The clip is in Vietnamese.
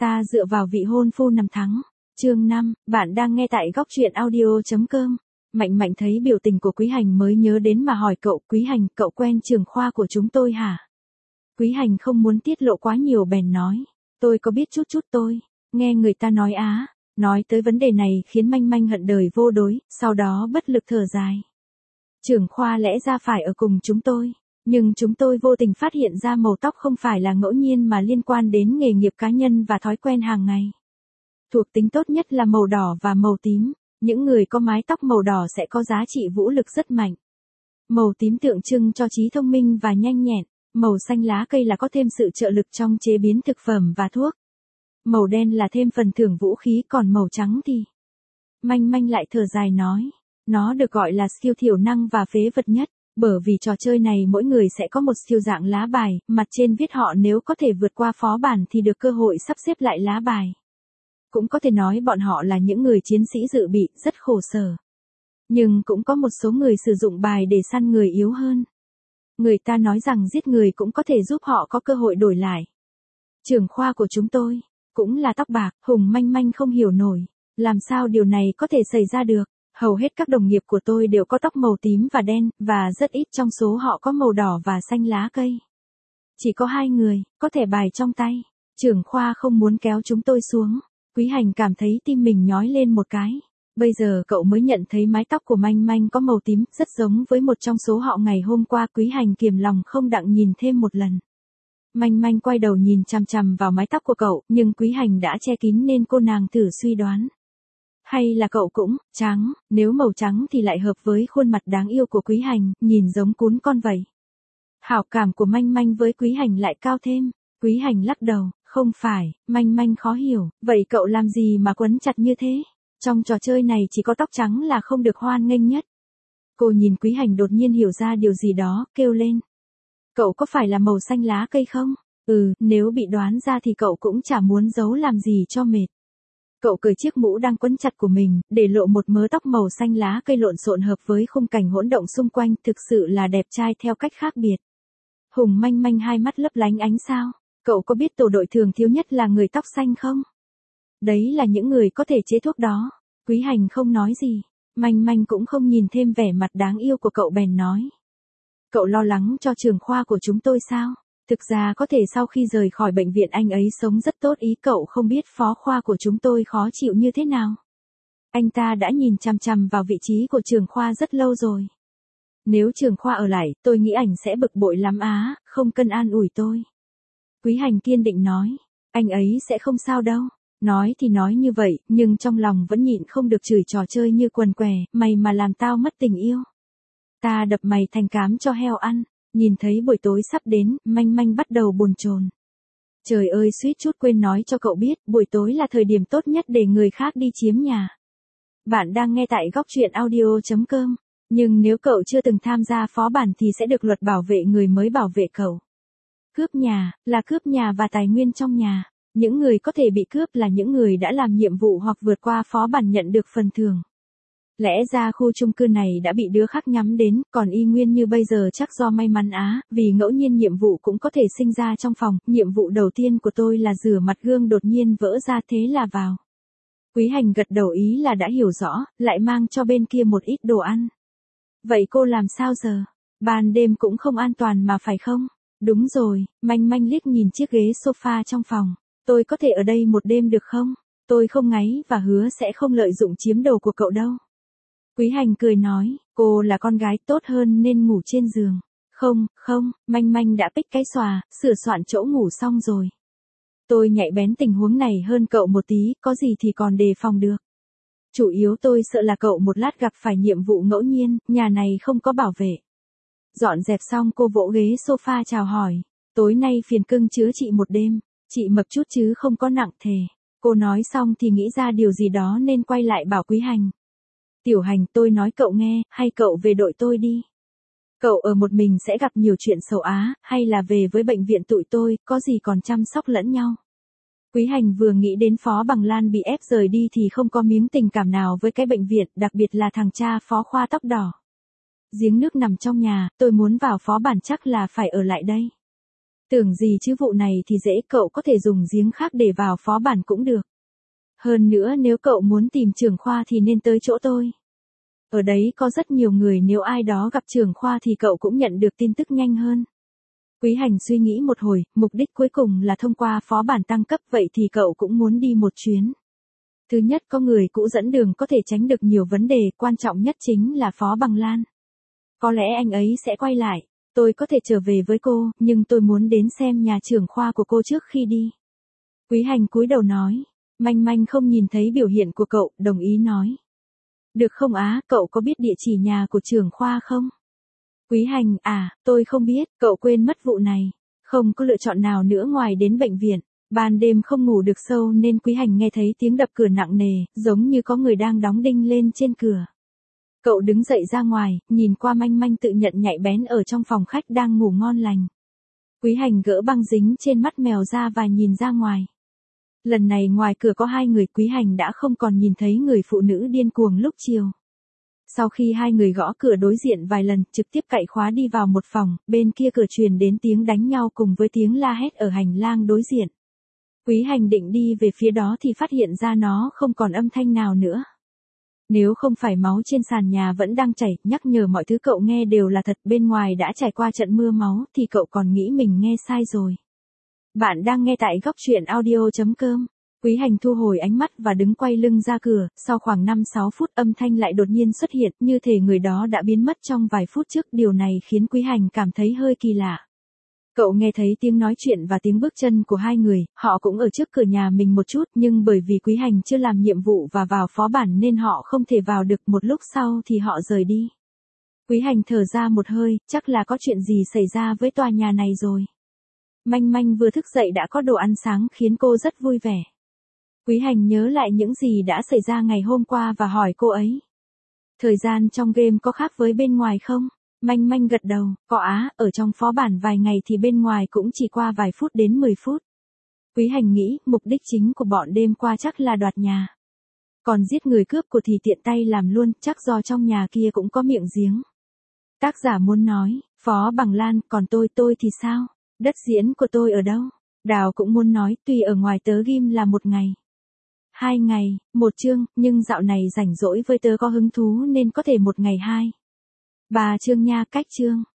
Ta dựa vào vị hôn phu nằm thắng. Chương 5, bạn đang nghe tại góc truyện audio.com. Mạnh Mạnh thấy biểu tình của Quý Hành mới nhớ đến mà hỏi cậu, Quý Hành, cậu quen trưởng khoa của chúng tôi hả? Quý Hành không muốn tiết lộ quá nhiều bèn nói, tôi có biết chút tôi. Nghe người ta nói á, nói tới vấn đề này khiến Manh Manh hận đời vô đối, sau đó bất lực thở dài. Trưởng khoa lẽ ra phải ở cùng chúng tôi, nhưng chúng tôi vô tình phát hiện ra màu tóc không phải là ngẫu nhiên mà liên quan đến nghề nghiệp cá nhân và thói quen hàng ngày. Thuộc tính tốt nhất là màu đỏ và màu tím, những người có mái tóc màu đỏ sẽ có giá trị vũ lực rất mạnh. Màu tím tượng trưng cho trí thông minh và nhanh nhẹn, màu xanh lá cây là có thêm sự trợ lực trong chế biến thực phẩm và thuốc. Màu đen là thêm phần thưởng vũ khí, còn màu trắng thì... Manh Manh lại thở dài nói, nó được gọi là skill thiểu năng và phế vật nhất, bởi vì trò chơi này mỗi người sẽ có một skill dạng lá bài, mặt trên viết họ nếu có thể vượt qua phó bản thì được cơ hội sắp xếp lại lá bài. Cũng có thể nói bọn họ là những người chiến sĩ dự bị, rất khổ sở. Nhưng cũng có một số người sử dụng bài để săn người yếu hơn. Người ta nói rằng giết người cũng có thể giúp họ có cơ hội đổi lại. Trưởng khoa của chúng tôi, cũng là tóc bạc, Hùng Manh Manh không hiểu nổi. Làm sao điều này có thể xảy ra được? Hầu hết các đồng nghiệp của tôi đều có tóc màu tím và đen, và rất ít trong số họ có màu đỏ và xanh lá cây. Chỉ có 2 người, có thẻ bài trong tay. Trưởng khoa không muốn kéo chúng tôi xuống. Quý Hành cảm thấy tim mình nhói lên một cái. Bây giờ cậu mới nhận thấy mái tóc của Manh Manh có màu tím, rất giống với một trong số họ ngày hôm qua. Quý Hành kiềm lòng không đặng nhìn thêm một lần. Manh Manh quay đầu nhìn chằm chằm vào mái tóc của cậu, nhưng Quý Hành đã che kín nên cô nàng thử suy đoán. Hay là cậu cũng trắng, nếu màu trắng thì lại hợp với khuôn mặt đáng yêu của Quý Hành, nhìn giống cún con vậy. Hảo cảm của Manh Manh với Quý Hành lại cao thêm. Quý Hành lắc đầu, không phải. Manh Manh khó hiểu, vậy cậu làm gì mà quấn chặt như thế? Trong trò chơi này chỉ có tóc trắng là không được hoan nghênh nhất. Cô nhìn Quý Hành đột nhiên hiểu ra điều gì đó, kêu lên. Cậu có phải là màu xanh lá cây không? Nếu bị đoán ra thì cậu cũng chả muốn giấu làm gì cho mệt. Cậu cởi chiếc mũ đang quấn chặt của mình, để lộ một mớ tóc màu xanh lá cây lộn xộn hợp với khung cảnh hỗn động xung quanh, thực sự là đẹp trai theo cách khác biệt. Hùng Manh Manh hai mắt lấp lánh ánh sao. Cậu có biết tổ đội thường thiếu nhất là người tóc xanh không? Đấy là những người có thể chế thuốc đó. Quý Hành không nói gì. Manh Manh cũng không nhìn thêm vẻ mặt đáng yêu của cậu bèn nói. Cậu lo lắng cho trưởng khoa của chúng tôi sao? Thực ra có thể sau khi rời khỏi bệnh viện anh ấy sống rất tốt, ý cậu không biết phó khoa của chúng tôi khó chịu như thế nào. Anh ta đã nhìn chằm chằm vào vị trí của trưởng khoa rất lâu rồi. Nếu trưởng khoa ở lại, tôi nghĩ ảnh sẽ bực bội lắm á, không cần an ủi tôi. Quý Hành kiên định nói, anh ấy sẽ không sao đâu. Nói thì nói như vậy, nhưng trong lòng vẫn nhịn không được chửi trò chơi như quần què, mày mà làm tao mất tình yêu. Ta đập mày thành cám cho heo ăn. Nhìn thấy buổi tối sắp đến, Manh Manh bắt đầu bồn chồn. Trời ơi, suýt chút quên nói cho cậu biết, buổi tối là thời điểm tốt nhất để người khác đi chiếm nhà. Bạn đang nghe tại góc truyện audio.com. Nhưng nếu cậu chưa từng tham gia phó bản thì sẽ được luật bảo vệ người mới bảo vệ cậu. Cướp nhà, là cướp nhà và tài nguyên trong nhà. Những người có thể bị cướp là những người đã làm nhiệm vụ hoặc vượt qua phó bản nhận được phần thưởng. Lẽ ra khu chung cư này đã bị đứa khác nhắm đến, còn y nguyên như bây giờ chắc do may mắn á, vì ngẫu nhiên nhiệm vụ cũng có thể sinh ra trong phòng. Nhiệm vụ đầu tiên của tôi là rửa mặt gương đột nhiên vỡ ra, thế là vào. Quý Hành gật đầu ý là đã hiểu rõ, lại mang cho bên kia một ít đồ ăn. Vậy cô làm sao giờ? Ban đêm cũng không an toàn mà phải không? Đúng rồi, Manh Manh liếc nhìn chiếc ghế sofa trong phòng. Tôi có thể ở đây một đêm được không? Tôi không ngáy và hứa sẽ không lợi dụng chiếm đồ của cậu đâu. Quý Hành cười nói, cô là con gái tốt hơn nên ngủ trên giường. Không, Manh Manh đã pích cái xòa, sửa soạn chỗ ngủ xong rồi. Tôi nhạy bén tình huống này hơn cậu một tí, có gì thì còn đề phòng được. Chủ yếu tôi sợ là cậu một lát gặp phải nhiệm vụ ngẫu nhiên, nhà này không có bảo vệ. Dọn dẹp xong cô vỗ ghế sofa chào hỏi. Tối nay phiền cưng chứa chị một đêm, chị mập chút chứ không có nặng thề. Cô nói xong thì nghĩ ra điều gì đó nên quay lại bảo Quý Hành. Tiểu Hành, tôi nói cậu nghe, hay cậu về đội tôi đi. Cậu ở một mình sẽ gặp nhiều chuyện xấu á, hay là về với bệnh viện tụi tôi, có gì còn chăm sóc lẫn nhau. Quý Hành vừa nghĩ đến Phó Bằng Lan bị ép rời đi thì không có miếng tình cảm nào với cái bệnh viện, đặc biệt là thằng cha phó khoa tóc đỏ. Giếng nước nằm trong nhà, tôi muốn vào phó bản chắc là phải ở lại đây. Tưởng gì chứ vụ này thì dễ, cậu có thể dùng giếng khác để vào phó bản cũng được. Hơn nữa nếu cậu muốn tìm trưởng khoa thì nên tới chỗ tôi. Ở đấy có rất nhiều người, nếu ai đó gặp trưởng khoa thì cậu cũng nhận được tin tức nhanh hơn. Quý Hành suy nghĩ một hồi, mục đích cuối cùng là thông qua phó bản tăng cấp, vậy thì cậu cũng muốn đi một chuyến. Thứ nhất, có người cũ dẫn đường có thể tránh được nhiều vấn đề, quan trọng nhất chính là Phó Bằng Lan. Có lẽ anh ấy sẽ quay lại, tôi có thể trở về với cô, nhưng tôi muốn đến xem nhà trưởng khoa của cô trước khi đi. Quý Hành cúi đầu nói, Manh Manh không nhìn thấy biểu hiện của cậu, đồng ý nói. Được không á, cậu có biết địa chỉ nhà của trưởng khoa không? Quý Hành, tôi không biết, cậu quên mất vụ này. Không có lựa chọn nào nữa ngoài đến bệnh viện. Ban đêm không ngủ được sâu nên Quý Hành nghe thấy tiếng đập cửa nặng nề, giống như có người đang đóng đinh lên trên cửa. Cậu đứng dậy ra ngoài, nhìn qua Manh Manh tự nhận nhạy bén ở trong phòng khách đang ngủ ngon lành. Quý Hành gỡ băng dính trên mắt mèo ra và nhìn ra ngoài. Lần này ngoài cửa có 2 người, Quý Hành đã không còn nhìn thấy người phụ nữ điên cuồng lúc chiều. Sau khi 2 người gõ cửa đối diện vài lần, trực tiếp cậy khóa đi vào một phòng, bên kia cửa truyền đến tiếng đánh nhau cùng với tiếng la hét ở hành lang đối diện. Quý Hành định đi về phía đó thì phát hiện ra nó không còn âm thanh nào nữa. Nếu không phải máu trên sàn nhà vẫn đang chảy, nhắc nhở mọi thứ cậu nghe đều là thật, bên ngoài đã trải qua trận mưa máu thì cậu còn nghĩ mình nghe sai rồi. Bạn đang nghe tại góc truyện audio.com. Quý Hành thu hồi ánh mắt và đứng quay lưng ra cửa, sau khoảng 5-6 phút âm thanh lại đột nhiên xuất hiện, như thể người đó đã biến mất trong vài phút trước, điều này khiến Quý Hành cảm thấy hơi kỳ lạ. Cậu nghe thấy tiếng nói chuyện và tiếng bước chân của 2 người, họ cũng ở trước cửa nhà mình một chút, nhưng bởi vì Quý Hành chưa làm nhiệm vụ và vào phó bản nên họ không thể vào được, một lúc sau thì họ rời đi. Quý Hành thở ra một hơi, chắc là có chuyện gì xảy ra với tòa nhà này rồi. Manh Manh vừa thức dậy đã có đồ ăn sáng khiến cô rất vui vẻ. Quý Hành nhớ lại những gì đã xảy ra ngày hôm qua và hỏi cô ấy. Thời gian trong game có khác với bên ngoài không? Manh Manh gật đầu, có á, ở trong phó bản vài ngày thì bên ngoài cũng chỉ qua vài phút đến 10 phút. Quý Hành nghĩ, mục đích chính của bọn đêm qua chắc là đoạt nhà. Còn giết người cướp của thì tiện tay làm luôn, chắc do trong nhà kia cũng có miệng giếng. Tác giả muốn nói, Phó Bằng Lan, còn tôi thì sao? Đất diễn của tôi ở đâu? Đào cũng muốn nói, tuy ở ngoài tớ game là 1 ngày. 2 ngày, 1 chương, nhưng dạo này rảnh rỗi với tớ có hứng thú nên có thể 1 ngày 2. 3 chương nha, cách chương.